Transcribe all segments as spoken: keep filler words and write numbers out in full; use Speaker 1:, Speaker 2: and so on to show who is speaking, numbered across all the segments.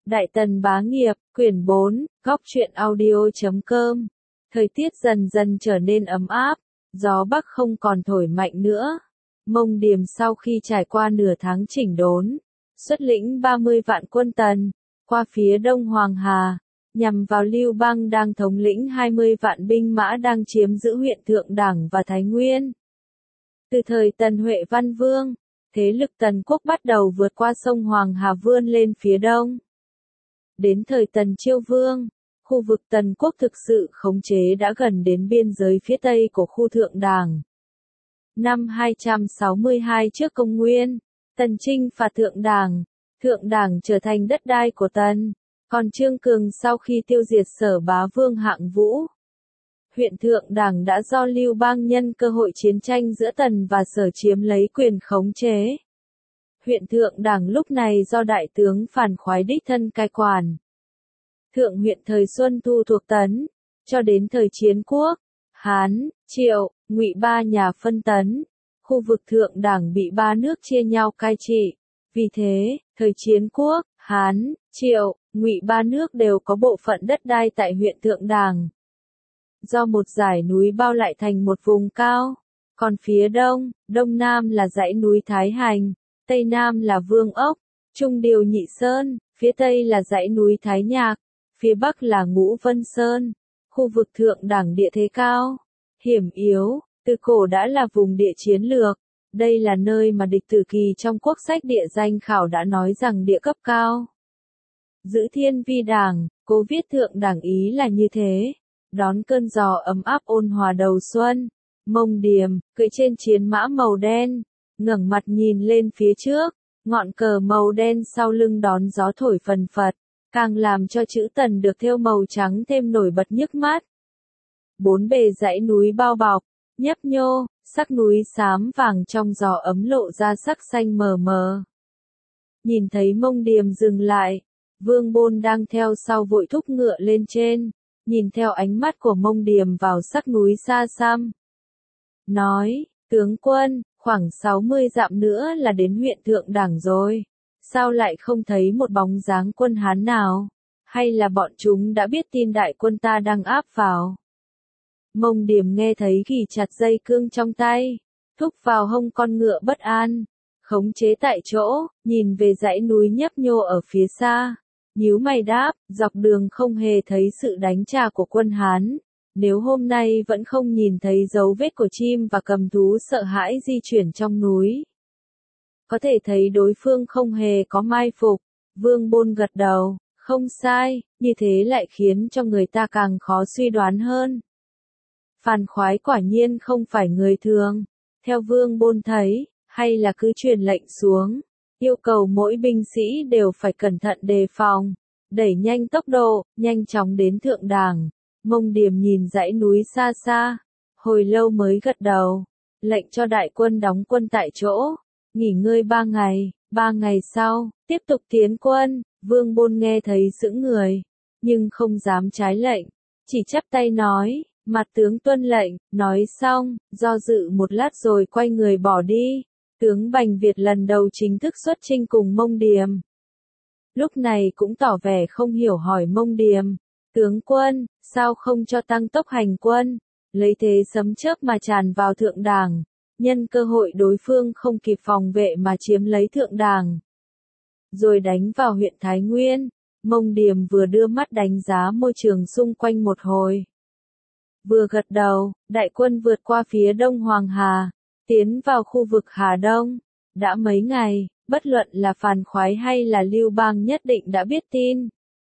Speaker 1: Đại Tần Bá Nghiệp, quyển bốn, góc truyện audio chấm com. Thời tiết dần dần trở nên ấm áp, gió bắc không còn thổi mạnh nữa. Mông Điềm sau khi trải qua nửa tháng chỉnh đốn, xuất lĩnh ba mươi vạn quân Tần, qua phía đông Hoàng Hà, nhằm vào Lưu Bang đang thống lĩnh hai mươi vạn binh mã đang chiếm giữ huyện Thượng Đảng và Thái Nguyên. Từ thời Tần Huệ Văn Vương, thế lực Tần quốc bắt đầu vượt qua sông Hoàng Hà vươn lên phía đông. Đến thời Tần Chiêu Vương, khu vực Tần quốc thực sự khống chế đã gần đến biên giới phía tây của khu Thượng Đảng. Năm hai trăm sáu mươi hai trước công nguyên, Tần chinh phạt Thượng Đảng, Thượng Đảng trở thành đất đai của Tần, còn Trương Cường sau khi tiêu diệt Sở Bá Vương Hạng Vũ, huyện Thượng Đảng đã do Lưu Bang nhân cơ hội chiến tranh giữa Tần và Sở chiếm lấy quyền khống chế. Huyện Thượng Đảng lúc này do đại tướng Phàn Khoái đích thân cai quản. Thượng huyện thời Xuân Thu thuộc Tấn, cho đến thời Chiến Quốc, Hán, Triệu, Ngụy ba nhà phân Tấn, khu vực Thượng Đảng bị ba nước chia nhau cai trị. Vì thế, thời Chiến Quốc, Hán, Triệu, Ngụy ba nước đều có bộ phận đất đai tại huyện Thượng Đảng. Do một dải núi bao lại thành một vùng cao, còn phía đông, đông nam là dãy núi Thái Hành, tây nam là Vương Ốc, Trung Điều Nhị Sơn, phía tây là dãy núi Thái Nhạc, phía bắc là Ngũ Vân Sơn. Khu vực Thượng Đảng địa thế cao, hiểm yếu, từ cổ đã là vùng địa chiến lược. Đây là nơi mà địch tử kỳ trong quốc sách địa danh khảo đã nói rằng địa cấp cao. Giữ thiên vi đảng, cố viết Thượng Đảng ý là như thế. Đón cơn gió ấm áp ôn hòa đầu xuân, Mông Điềm, cưỡi trên chiến mã màu đen, ngẩng mặt nhìn lên phía trước, ngọn cờ màu đen sau lưng đón gió thổi phần phật, càng làm cho chữ Tần được thêu màu trắng thêm nổi bật nhức mắt. Bốn bề dãy núi bao bọc, nhấp nhô, sắc núi xám vàng trong gió ấm lộ ra sắc xanh mờ mờ. Nhìn thấy Mông Điềm dừng lại, Vương Bôn đang theo sau vội thúc ngựa lên trên, nhìn theo ánh mắt của Mông Điềm vào sắc núi xa xăm. Nói, tướng quân, khoảng sáu mươi dặm nữa là đến huyện Thượng Đảng rồi. Sao lại không thấy một bóng dáng quân Hán nào? Hay là bọn chúng đã biết tin đại quân ta đang áp vào? Mông Điềm nghe thấy gỉ chặt dây cương trong tay, thúc vào hông con ngựa bất an, khống chế tại chỗ, nhìn về dãy núi nhấp nhô ở phía xa. Nhíu mày đáp, dọc đường không hề thấy sự đánh trả của quân Hán. Nếu hôm nay vẫn không nhìn thấy dấu vết của chim và cầm thú sợ hãi di chuyển trong núi, có thể thấy đối phương không hề có mai phục. Vương Bôn gật đầu, không sai, như thế lại khiến cho người ta càng khó suy đoán hơn. Phàn Khoái quả nhiên không phải người thường. Theo Vương Bôn thấy, hay là cứ truyền lệnh xuống, yêu cầu mỗi binh sĩ đều phải cẩn thận đề phòng, đẩy nhanh tốc độ, nhanh chóng đến Thượng Đảng. Mông Điềm nhìn dãy núi xa xa, hồi lâu mới gật đầu, lệnh cho đại quân đóng quân tại chỗ, nghỉ ngơi ba ngày, ba ngày sau, tiếp tục tiến quân. Vương Bôn nghe thấy sững người, nhưng không dám trái lệnh, chỉ chắp tay nói, mặt tướng tuân lệnh. Nói xong, do dự một lát rồi quay người bỏ đi. Tướng Bành Việt lần đầu chính thức xuất chinh cùng Mông Điềm. Lúc này cũng tỏ vẻ không hiểu hỏi Mông Điềm, tướng quân, sao không cho tăng tốc hành quân, lấy thế sấm chớp mà tràn vào Thượng Đảng, nhân cơ hội đối phương không kịp phòng vệ mà chiếm lấy Thượng Đảng, rồi đánh vào huyện Thái Nguyên. Mông Điềm vừa đưa mắt đánh giá môi trường xung quanh một hồi, vừa gật đầu. Đại quân vượt qua phía đông Hoàng Hà, tiến vào khu vực Hà Đông. Đã mấy ngày, bất luận là Phàn Khoái hay là Lưu Bang nhất định đã biết tin.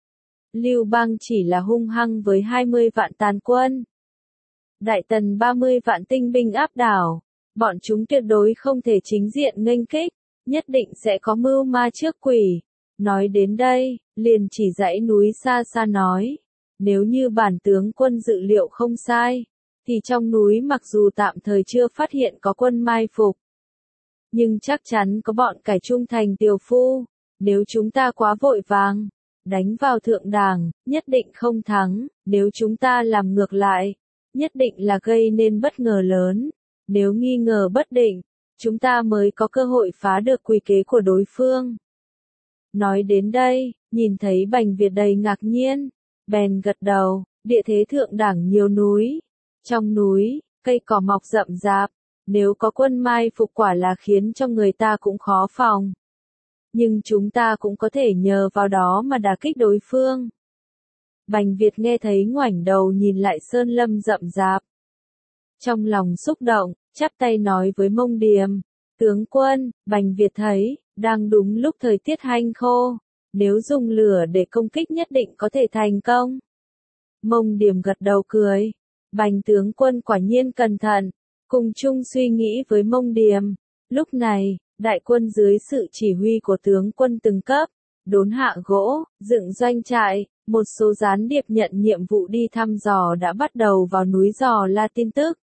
Speaker 1: Lưu Bang chỉ là hung hăng với hai mươi vạn tàn quân. Đại Tần ba mươi vạn tinh binh áp đảo. Bọn chúng tuyệt đối không thể chính diện nghênh kích, nhất định sẽ có mưu ma trước quỷ. Nói đến đây, liền chỉ dãy núi xa xa nói, nếu như bản tướng quân dự liệu không sai, thì trong núi mặc dù tạm thời chưa phát hiện có quân mai phục, nhưng chắc chắn có bọn cải trung thành tiều phu. Nếu chúng ta quá vội vàng, đánh vào Thượng Đảng, nhất định không thắng. Nếu chúng ta làm ngược lại, nhất định là gây nên bất ngờ lớn. Nếu nghi ngờ bất định, chúng ta mới có cơ hội phá được quỷ kế của đối phương. Nói đến đây, Nhìn thấy Bành Việt đầy ngạc nhiên, bèn gật đầu, địa thế thượng đẳng nhiều núi. Trong núi, cây cỏ mọc rậm rạp, nếu có quân mai phục quả là khiến cho người ta cũng khó phòng. Nhưng chúng ta cũng có thể nhờ vào đó mà đả kích đối phương. Bành Việt nghe thấy ngoảnh đầu nhìn lại sơn lâm rậm rạp. Trong lòng xúc động, chắp tay nói với Mông Điềm, tướng quân, Bành Việt thấy, đang đúng lúc thời tiết hanh khô, nếu dùng lửa để công kích nhất định có thể thành công. Mông Điềm gật đầu cười, Bành tướng quân quả nhiên cẩn thận, cùng chung suy nghĩ với Mông Điềm. Lúc này, đại quân dưới sự chỉ huy của tướng quân từng cấp, đốn hạ gỗ, dựng doanh trại, một số gián điệp nhận nhiệm vụ đi thăm dò đã bắt đầu vào núi dò la tin tức.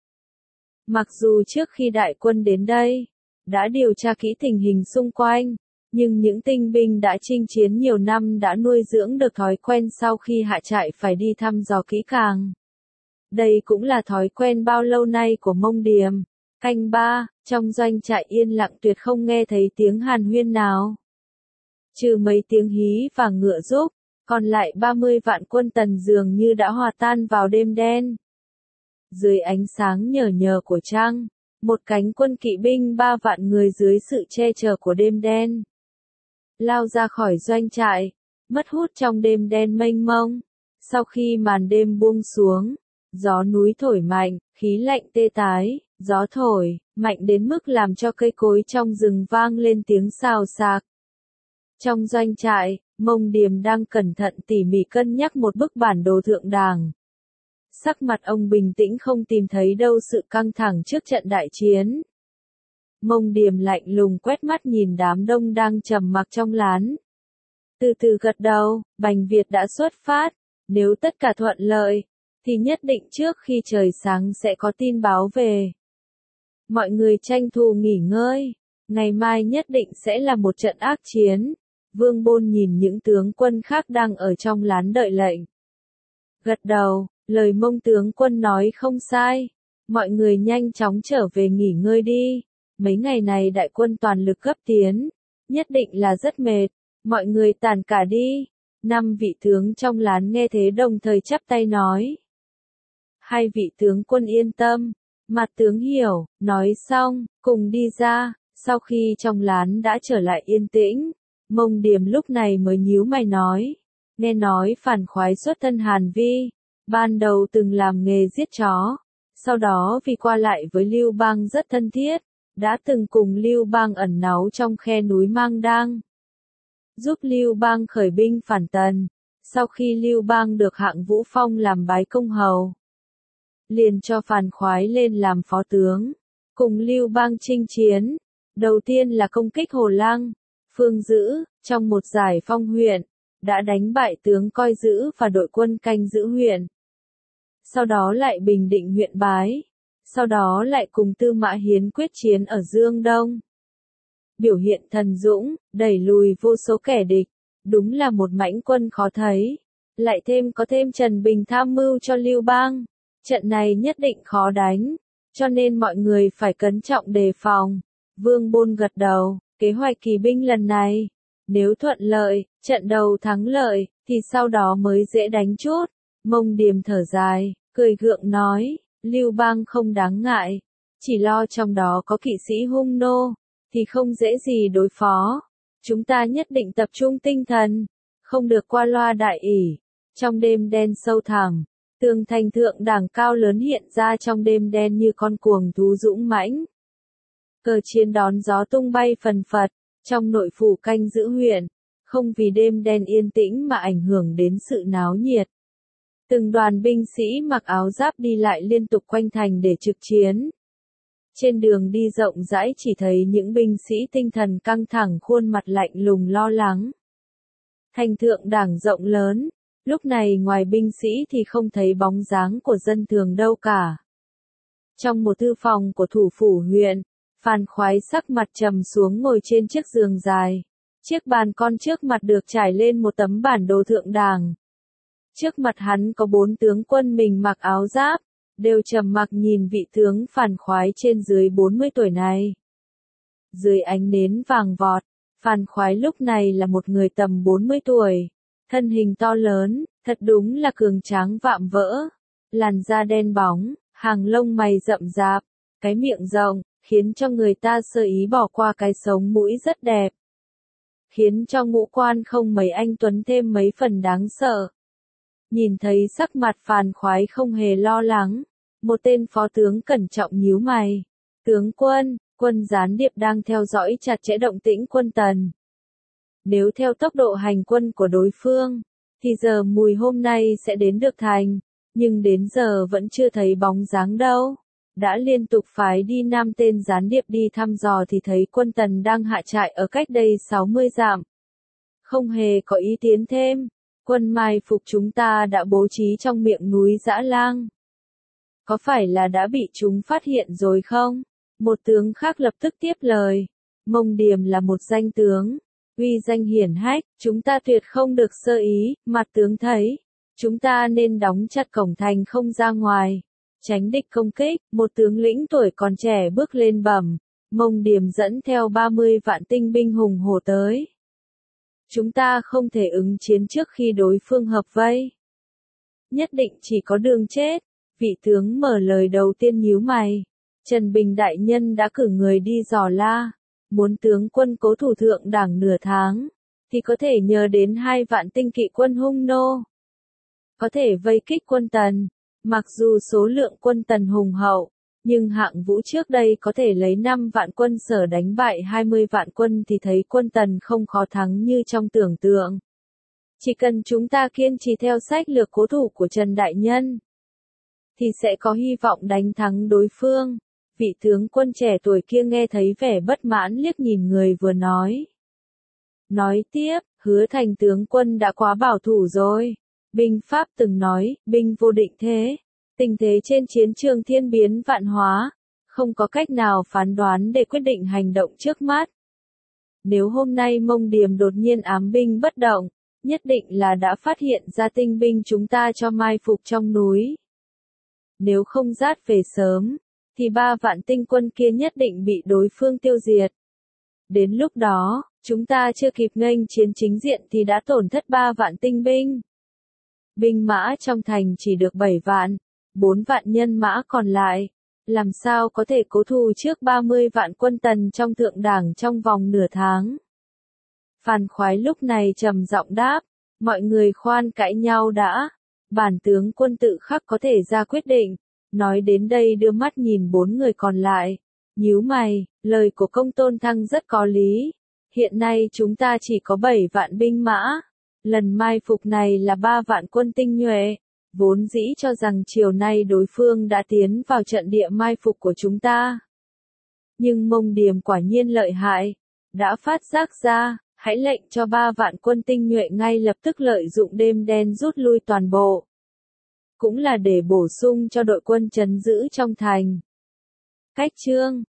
Speaker 1: Mặc dù trước khi đại quân đến đây, đã điều tra kỹ tình hình xung quanh, nhưng những tinh binh đã chinh chiến nhiều năm đã nuôi dưỡng được thói quen sau khi hạ trại phải đi thăm dò kỹ càng. Đây cũng là thói quen bao lâu nay của Mông Điềm. Canh ba, trong doanh trại yên lặng tuyệt không nghe thấy tiếng hàn huyên nào. Trừ mấy tiếng hí và ngựa giúp, còn lại ba mươi vạn quân Tần dường như đã hòa tan vào đêm đen. Dưới ánh sáng nhờ nhờ của trăng, một cánh quân kỵ binh ba vạn người dưới sự che chở của đêm đen lao ra khỏi doanh trại, mất hút trong đêm đen mênh mông. Sau khi màn đêm buông xuống, gió núi thổi mạnh, khí lạnh tê tái, gió thổi mạnh đến mức làm cho cây cối trong rừng vang lên tiếng xào xạc. Trong doanh trại, Mông Điềm đang cẩn thận tỉ mỉ cân nhắc một bức bản đồ thượng đàng. Sắc mặt ông bình tĩnh không tìm thấy đâu sự căng thẳng trước trận đại chiến. Mông Điềm lạnh lùng quét mắt nhìn đám đông đang trầm mặc trong lán. Từ từ gật đầu, Bành Việt đã xuất phát, nếu tất cả thuận lợi, thì nhất định trước khi trời sáng sẽ có tin báo về. Mọi người tranh thủ nghỉ ngơi, ngày mai nhất định sẽ là một trận ác chiến. Vương Bôn nhìn những tướng quân khác đang ở trong lán đợi lệnh. Gật đầu, lời Mông tướng quân nói không sai, mọi người nhanh chóng trở về nghỉ ngơi đi. Mấy ngày này đại quân toàn lực gấp tiến, nhất định là rất mệt, mọi người tản cả đi. Năm vị tướng trong lán nghe thế đồng thời chắp tay nói. Hai vị tướng quân yên tâm, mặt tướng hiểu, nói xong, cùng đi ra. Sau khi trong lán đã trở lại yên tĩnh, Mông Điềm lúc này mới nhíu mày nói, nghe nói Phàn Khoái xuất thân Hàn Vi, ban đầu từng làm nghề giết chó, sau đó vì qua lại với Lưu Bang rất thân thiết, đã từng cùng Lưu Bang ẩn náu trong khe núi Mang Đang, giúp Lưu Bang khởi binh phản Tần. Sau khi Lưu Bang được hạng Vũ Phong làm bái công hầu, liền cho Phàn Khoái lên làm phó tướng, cùng Lưu Bang chinh chiến. Đầu tiên là công kích Hồ Lăng, Phương Dữ, trong một giải phong huyện, đã đánh bại tướng Coi Dữ và đội quân canh giữ huyện. Sau đó lại bình định huyện Bái, sau đó lại cùng Tư Mã Hiến quyết chiến ở Dương Đông. Biểu hiện thần dũng, đẩy lùi vô số kẻ địch, đúng là một mãnh quân khó thấy. Lại thêm có thêm Trần Bình tham mưu cho Lưu Bang, trận này nhất định khó đánh, cho nên mọi người phải cẩn trọng đề phòng. Vương Bôn gật đầu, kế hoạch kỳ binh lần này, nếu thuận lợi, trận đầu thắng lợi, thì sau đó mới dễ đánh chút. Mông Điềm thở dài, cười gượng nói, Lưu Bang không đáng ngại, chỉ lo trong đó có kỵ sĩ hung nô, thì không dễ gì đối phó. Chúng ta nhất định tập trung tinh thần, không được qua loa đại ỷ. Trong đêm đen sâu thẳm, tường thành thượng đẳng cao lớn hiện ra trong đêm đen như con cuồng thú dũng mãnh. Cờ chiến đón gió tung bay phần phật, trong nội phủ canh giữ huyện, không vì đêm đen yên tĩnh mà ảnh hưởng đến sự náo nhiệt. Từng đoàn binh sĩ mặc áo giáp đi lại liên tục quanh thành để trực chiến. Trên đường đi rộng rãi chỉ thấy những binh sĩ tinh thần căng thẳng, khuôn mặt lạnh lùng lo lắng. Thành thượng đảng rộng lớn, lúc này ngoài binh sĩ thì không thấy bóng dáng của dân thường đâu cả. Trong một thư phòng của thủ phủ huyện, Phàn Khoái sắc mặt trầm xuống ngồi trên chiếc giường dài. Chiếc bàn con trước mặt được trải lên một tấm bản đồ thượng đàng. Trước mặt hắn có bốn tướng quân mình mặc áo giáp, đều trầm mặc nhìn vị tướng Phàn Khoái trên dưới bốn mươi tuổi này. Dưới ánh nến vàng vọt, Phàn Khoái lúc này là một người tầm bốn mươi tuổi, thân hình to lớn, thật đúng là cường tráng vạm vỡ, làn da đen bóng, hàng lông mày rậm rạp, cái miệng rộng, khiến cho người ta sơ ý bỏ qua cái sống mũi rất đẹp, khiến cho ngũ quan không mấy anh tuấn thêm mấy phần đáng sợ. Nhìn thấy sắc mặt Phàn Khoái không hề lo lắng, một tên phó tướng cẩn trọng nhíu mày. Tướng quân, quân gián điệp đang theo dõi chặt chẽ động tĩnh quân Tần. Nếu theo tốc độ hành quân của đối phương, thì giờ mùi hôm nay sẽ đến được thành, nhưng đến giờ vẫn chưa thấy bóng dáng đâu. Đã liên tục phái đi năm tên gián điệp đi thăm dò thì thấy quân Tần đang hạ trại ở cách đây sáu mươi dặm. Không hề có ý tiến thêm, quân mai phục chúng ta đã bố trí trong miệng núi Dã Lang. Có phải là đã bị chúng phát hiện rồi không? Một tướng khác lập tức tiếp lời. Mông Điềm là một danh tướng, uy danh hiển hách, chúng ta tuyệt không được sơ ý, mặt tướng thấy. Chúng ta nên đóng chặt cổng thành không ra ngoài, tránh địch công kích. Một tướng lĩnh tuổi còn trẻ bước lên bẩm, Mông Điềm dẫn theo ba mươi vạn tinh binh hùng hổ tới. Chúng ta không thể ứng chiến trước khi đối phương hợp vây. Nhất định chỉ có đường chết. Vị tướng mở lời đầu tiên nhíu mày. Trần Bình đại nhân đã cử người đi dò la, muốn tướng quân cố thủ thượng đảng nửa tháng, thì có thể nhờ đến hai vạn tinh kỵ quân hung nô. Có thể vây kích quân Tần, mặc dù số lượng quân Tần hùng hậu, nhưng hạng vũ trước đây có thể lấy năm vạn quân Sở đánh bại hai mươi vạn quân thì thấy quân Tần không khó thắng như trong tưởng tượng. Chỉ cần chúng ta kiên trì theo sách lược cố thủ của Trần Đại Nhân, thì sẽ có hy vọng đánh thắng đối phương. Vị tướng quân trẻ tuổi kia nghe thấy vẻ bất mãn liếc nhìn người vừa nói. Nói tiếp, Hứa Thành tướng quân đã quá bảo thủ rồi. Binh pháp từng nói, binh vô định thế. Tình thế trên chiến trường thiên biến vạn hóa, không có cách nào phán đoán để quyết định hành động trước mắt. Nếu hôm nay Mông Điềm đột nhiên ám binh bất động, nhất định là đã phát hiện ra tinh binh chúng ta cho mai phục trong núi. Nếu không dát về sớm, thì ba vạn tinh quân kia nhất định bị đối phương tiêu diệt. Đến lúc đó, chúng ta chưa kịp nghênh chiến chính diện thì đã tổn thất ba vạn tinh binh. Binh mã trong thành chỉ được bảy vạn, bốn vạn nhân mã còn lại, làm sao có thể cố thủ trước ba mươi vạn quân Tần trong thượng đảng trong vòng nửa tháng. Phàn Khoái lúc này trầm giọng đáp, mọi người khoan cãi nhau đã, bản tướng quân tự khắc có thể ra quyết định. Nói đến đây đưa mắt nhìn bốn người còn lại, nhíu mày, lời của Công Tôn Thăng rất có lý. Hiện nay chúng ta chỉ có bảy vạn binh mã, lần mai phục này là ba vạn quân tinh nhuệ, vốn dĩ cho rằng chiều nay đối phương đã tiến vào trận địa mai phục của chúng ta. Nhưng Mông Điềm quả nhiên lợi hại, đã phát giác ra, hãy lệnh cho ba vạn quân tinh nhuệ ngay lập tức lợi dụng đêm đen rút lui toàn bộ. Cũng là để bổ sung cho đội quân trấn giữ trong thành. Cách chương